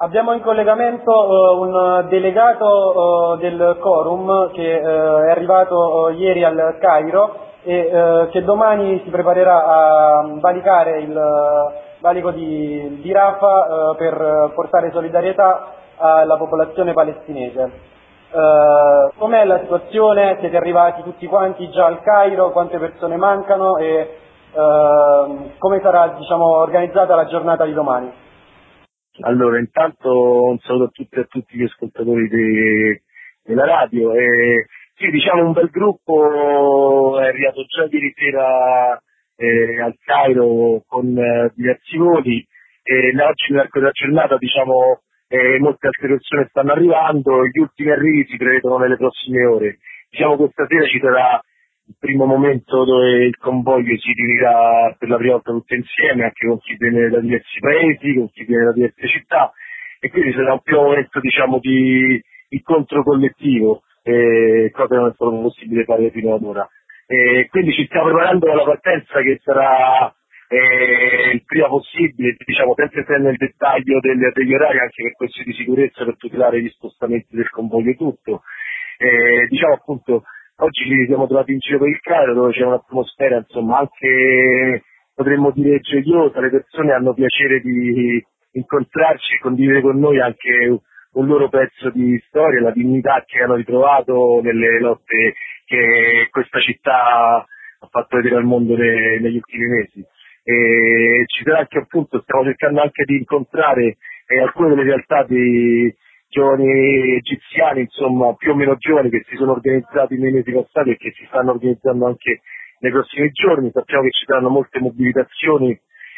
Abbiamo in collegamento un delegato del Quorum che è arrivato ieri al Cairo e che domani si preparerà a valicare il valico di Rafah per portare solidarietà alla popolazione palestinese. Com'è la situazione? Siete arrivati tutti quanti già al Cairo? Quante persone mancano e come sarà, organizzata la giornata di domani? Allora, intanto un saluto a tutti e a tutti gli ascoltatori della radio. Sì, un bel gruppo è arrivato già ieri sera al Cairo con diversi voli e oggi nell'arco della giornata molte altre persone stanno arrivando, gli ultimi arrivi si prevedono nelle prossime ore. Questa sera ci sarà il primo momento dove il convoglio si riunirà per la prima volta tutti insieme, anche con chi viene da diversi paesi, con chi viene da diverse città, e quindi sarà un primo momento di incontro collettivo, cosa che non è stato possibile fare fino ad ora. Quindi ci stiamo preparando alla partenza che sarà il prima possibile, senza entrare nel dettaglio degli orari, anche per questioni di sicurezza, per tutelare gli spostamenti del convoglio e tutto. Appunto, oggi ci siamo trovati in giro per il Cairo dove c'è un'atmosfera, insomma, anche potremmo dire gioiosa, le persone hanno piacere di incontrarci e condividere con noi anche un loro pezzo di storia, la dignità che hanno ritrovato nelle lotte che questa città ha fatto vedere al mondo negli ultimi mesi. E ci sarà anche, appunto, stiamo cercando anche di incontrare alcune delle realtà di giovani egiziani, insomma, più o meno giovani, che si sono organizzati nei mesi passati e che si stanno organizzando anche nei prossimi giorni. Sappiamo che ci saranno molte mobilitazioni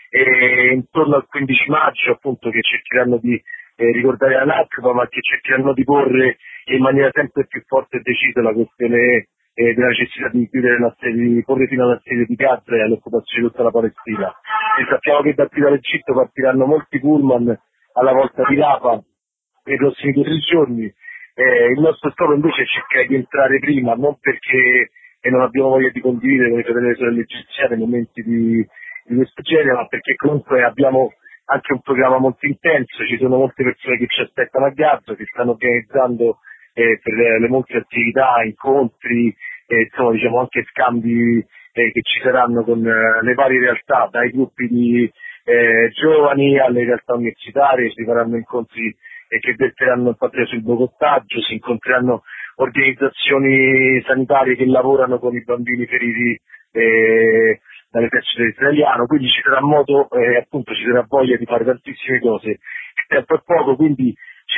intorno al 15 maggio, appunto, che cercheranno di ricordare la Nakba, ma che cercheranno di porre in maniera sempre più forte e decisa la questione della necessità di chiudere di porre fino all'assedio di Gaza e all'occupazione di tutta la Palestina. E sappiamo che da qui dall'Egitto partiranno molti pullman alla volta di Rafah nei prossimi 2 o 3 giorni. Il nostro scopo invece è cercare di entrare prima, non perché non abbiamo voglia di condividere con i fratelli e sorelle egiziane momenti di questo genere, ma perché comunque abbiamo anche un programma molto intenso, ci sono molte persone che ci aspettano a Gaza, che stanno organizzando per le molte attività, incontri, anche scambi che ci saranno con le varie realtà, dai gruppi di giovani alle realtà universitarie. Si faranno incontri che verteranno in parte sul boicottaggio, si incontreranno organizzazioni sanitarie che lavorano con i bambini feriti dall'esercito israeliano, quindi ci sarà modo, appunto ci sarà voglia di fare tantissime cose. Il tempo è poco, quindi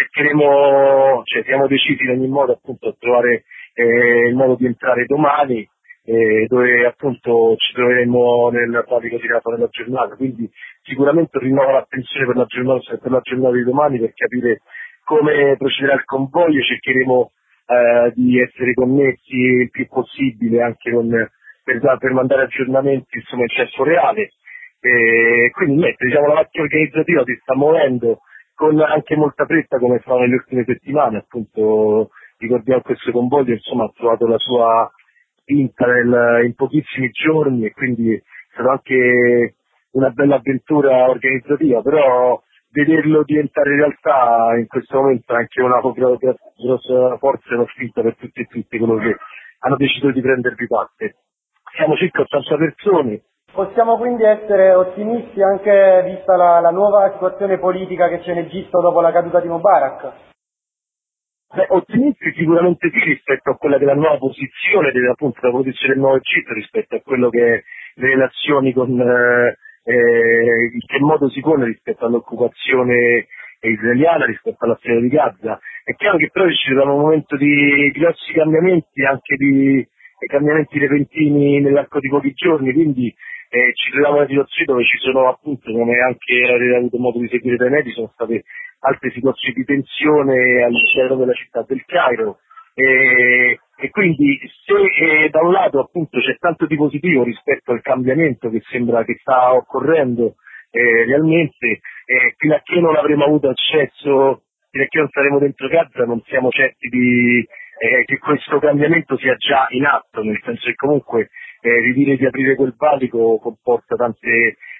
siamo decisi in ogni modo, appunto, a trovare il modo di entrare domani, dove appunto ci troveremo nel valico di Rafah nella giornata, quindi sicuramente rinnovo l'attenzione per la giornata di domani per capire come procederà il convoglio. Cercheremo di essere connessi il più possibile anche per mandare aggiornamenti, insomma, in tempo reale. Quindi la macchina organizzativa si sta muovendo con anche molta fretta, come fa nelle ultime settimane. Appunto, ricordiamo questo convoglio, insomma, ha trovato la sua spinta in pochissimi giorni e quindi è stata anche una bella avventura organizzativa, però vederlo diventare realtà in questo momento è anche una grossa forza e una spinta per tutti e tutti coloro che hanno deciso di prendervi parte. Siamo circa 80 persone. Possiamo quindi essere ottimisti anche vista la nuova situazione politica che c'è in Egitto dopo la caduta di Mubarak? Ottimisti sicuramente sì, rispetto a quella che è la nuova posizione, appunto la posizione del nuovo Egitto, rispetto a quello che è le relazioni con in che modo si pone rispetto all'occupazione israeliana, rispetto all'assedio di Gaza. È chiaro che però ci sarà un momento di grossi cambiamenti, anche di cambiamenti repentini nell'arco di pochi giorni, quindi ci troviamo in una situazione dove ci sono, appunto, come anche avete avuto modo di seguire dai media, sono state altre situazioni di tensione all'interno della città del Cairo, e quindi se da un lato, appunto, c'è tanto di positivo rispetto al cambiamento che sembra che sta occorrendo realmente, fino a che non avremo avuto accesso, fino a che non saremo dentro Gaza, non siamo certi che questo cambiamento sia già in atto, nel senso che comunque ridire di aprire quel valico comporta tante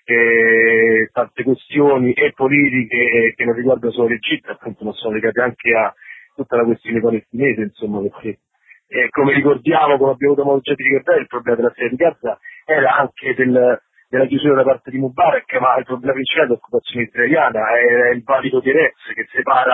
tante questioni e politiche che non riguardano solo l'Egitto, appunto, ma sono legate anche a tutta la questione palestinese, insomma, perché come ricordiamo, come abbiamo avuto modo già di ricordare, il problema della Striscia di Gaza era anche della chiusura da parte di Mubarak, ma il problema principale dell'occupazione israeliana è il valico di Erez che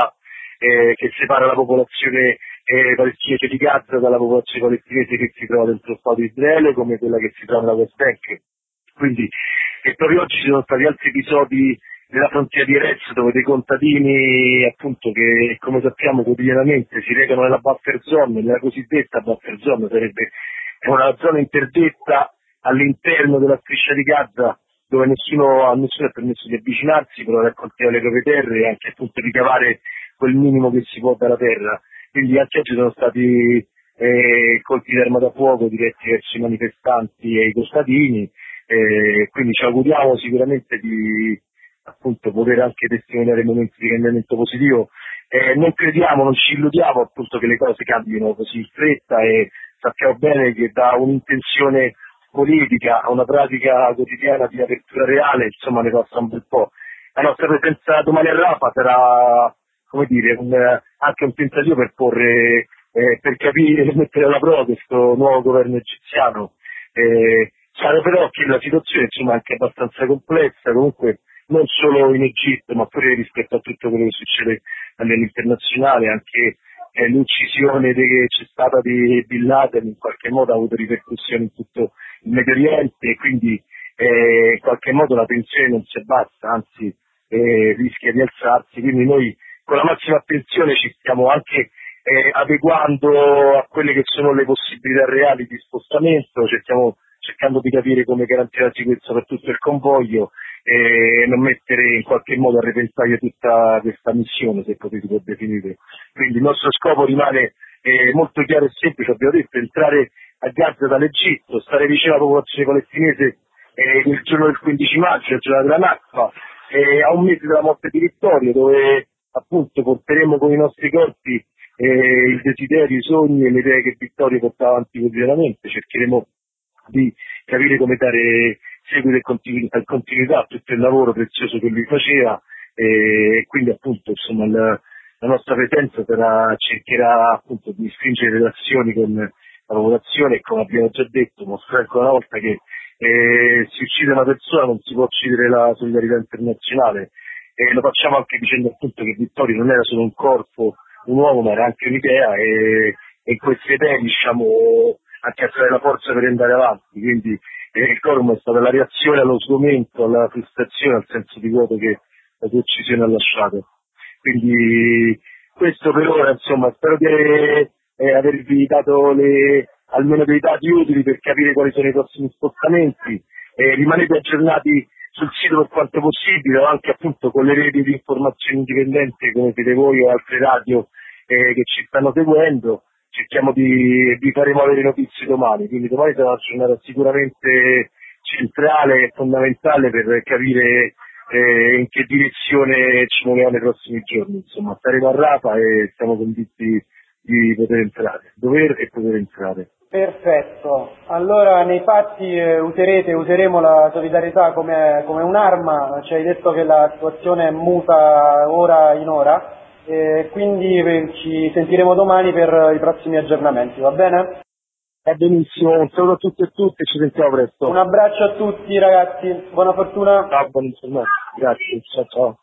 separa la popolazione palestinese di Gaza dalla popolazione palestinese che si trova dentro lo Stato di Israele, come quella che si trova nella West Bank. Quindi, e proprio oggi ci sono stati altri episodi nella frontiera di Erez dove dei contadini, appunto, che come sappiamo quotidianamente si recano nella buffer zone, nella cosiddetta buffer zone, è una zona interdetta all'interno della Striscia di Gaza dove a nessuno è permesso di avvicinarsi per raccoltare le proprie terre e anche appunto ricavare quel minimo che si può dalla terra. Quindi anche oggi sono stati colpi d'arma da fuoco diretti verso i manifestanti e i contadini, quindi ci auguriamo sicuramente di appunto poter anche testimoniare momenti di cambiamento positivo. Non crediamo, non ci illudiamo appunto che le cose cambino così in fretta e sappiamo bene che da un'intenzione politica a una pratica quotidiana di apertura reale, insomma, ne passa un bel po'. La nostra presenza domani a Rafah sarà, come dire, anche un tentativo per porre, per capire e mettere alla prova questo nuovo governo egiziano. Chiaro però che la situazione, insomma, è anche abbastanza complessa, comunque non solo in Egitto, ma pure rispetto a tutto quello che succede a livello internazionale, anche l'uccisione che c'è stata di Bin Laden in qualche modo ha avuto ripercussioni in tutto il Medio Oriente e quindi in qualche modo la tensione non si abbassa, anzi rischia di alzarsi, quindi noi con la massima attenzione ci stiamo anche adeguando a quelle che sono le possibilità reali di spostamento, cercando di capire come garantire la sicurezza per tutto il convoglio e non mettere in qualche modo a repentaglio tutta questa missione, se così si può definire. Quindi il nostro scopo rimane molto chiaro e semplice, abbiamo detto, entrare a Gaza dall'Egitto, stare vicino alla popolazione palestinese il giorno del 15 maggio, il giorno della Nakba, a un mese dalla morte di Vittorio, dove appunto porteremo con i nostri corpi il desiderio, i sogni e le idee che Vittorio portava avanti quotidianamente, cercheremo di capire come dare seguito e continuità a tutto il lavoro prezioso che lui faceva e quindi appunto insomma la nostra presenza cercherà appunto di stringere relazioni con la popolazione e come abbiamo già detto mostrare ancora una volta che si uccide una persona non si può uccidere la solidarietà internazionale e lo facciamo anche dicendo appunto che Vittorio non era solo un corpo, un uomo, ma era anche un'idea e in queste idee riusciamo anche a trovare la forza per andare avanti, quindi il quorum è stata la reazione allo sgomento, alla frustrazione, al senso di vuoto che la sua uccisione ha lasciato. Quindi questo per ora, insomma, spero di avervi dato almeno dei dati utili per capire quali sono i prossimi spostamenti. Rimanete aggiornati sul sito per quanto possibile, o anche appunto con le reti di informazioni indipendenti come siete voi o altre radio che ci stanno seguendo. Cerchiamo vi faremo avere notizie domani, quindi domani sarà una giornata sicuramente centrale e fondamentale per capire in che direzione ci muoviamo nei prossimi giorni. Insomma, staremo a Rafah e siamo convinti di poter entrare, dover e poter entrare. Perfetto, allora nei fatti useremo la solidarietà come un'arma, ci hai detto che la situazione è muta ora in ora, quindi ci sentiremo domani per i prossimi aggiornamenti, va bene? Va benissimo, un saluto a tutti e tutte, ci sentiamo presto. Un abbraccio a tutti ragazzi, buona fortuna. Ciao, buon giornata, grazie, ciao ciao.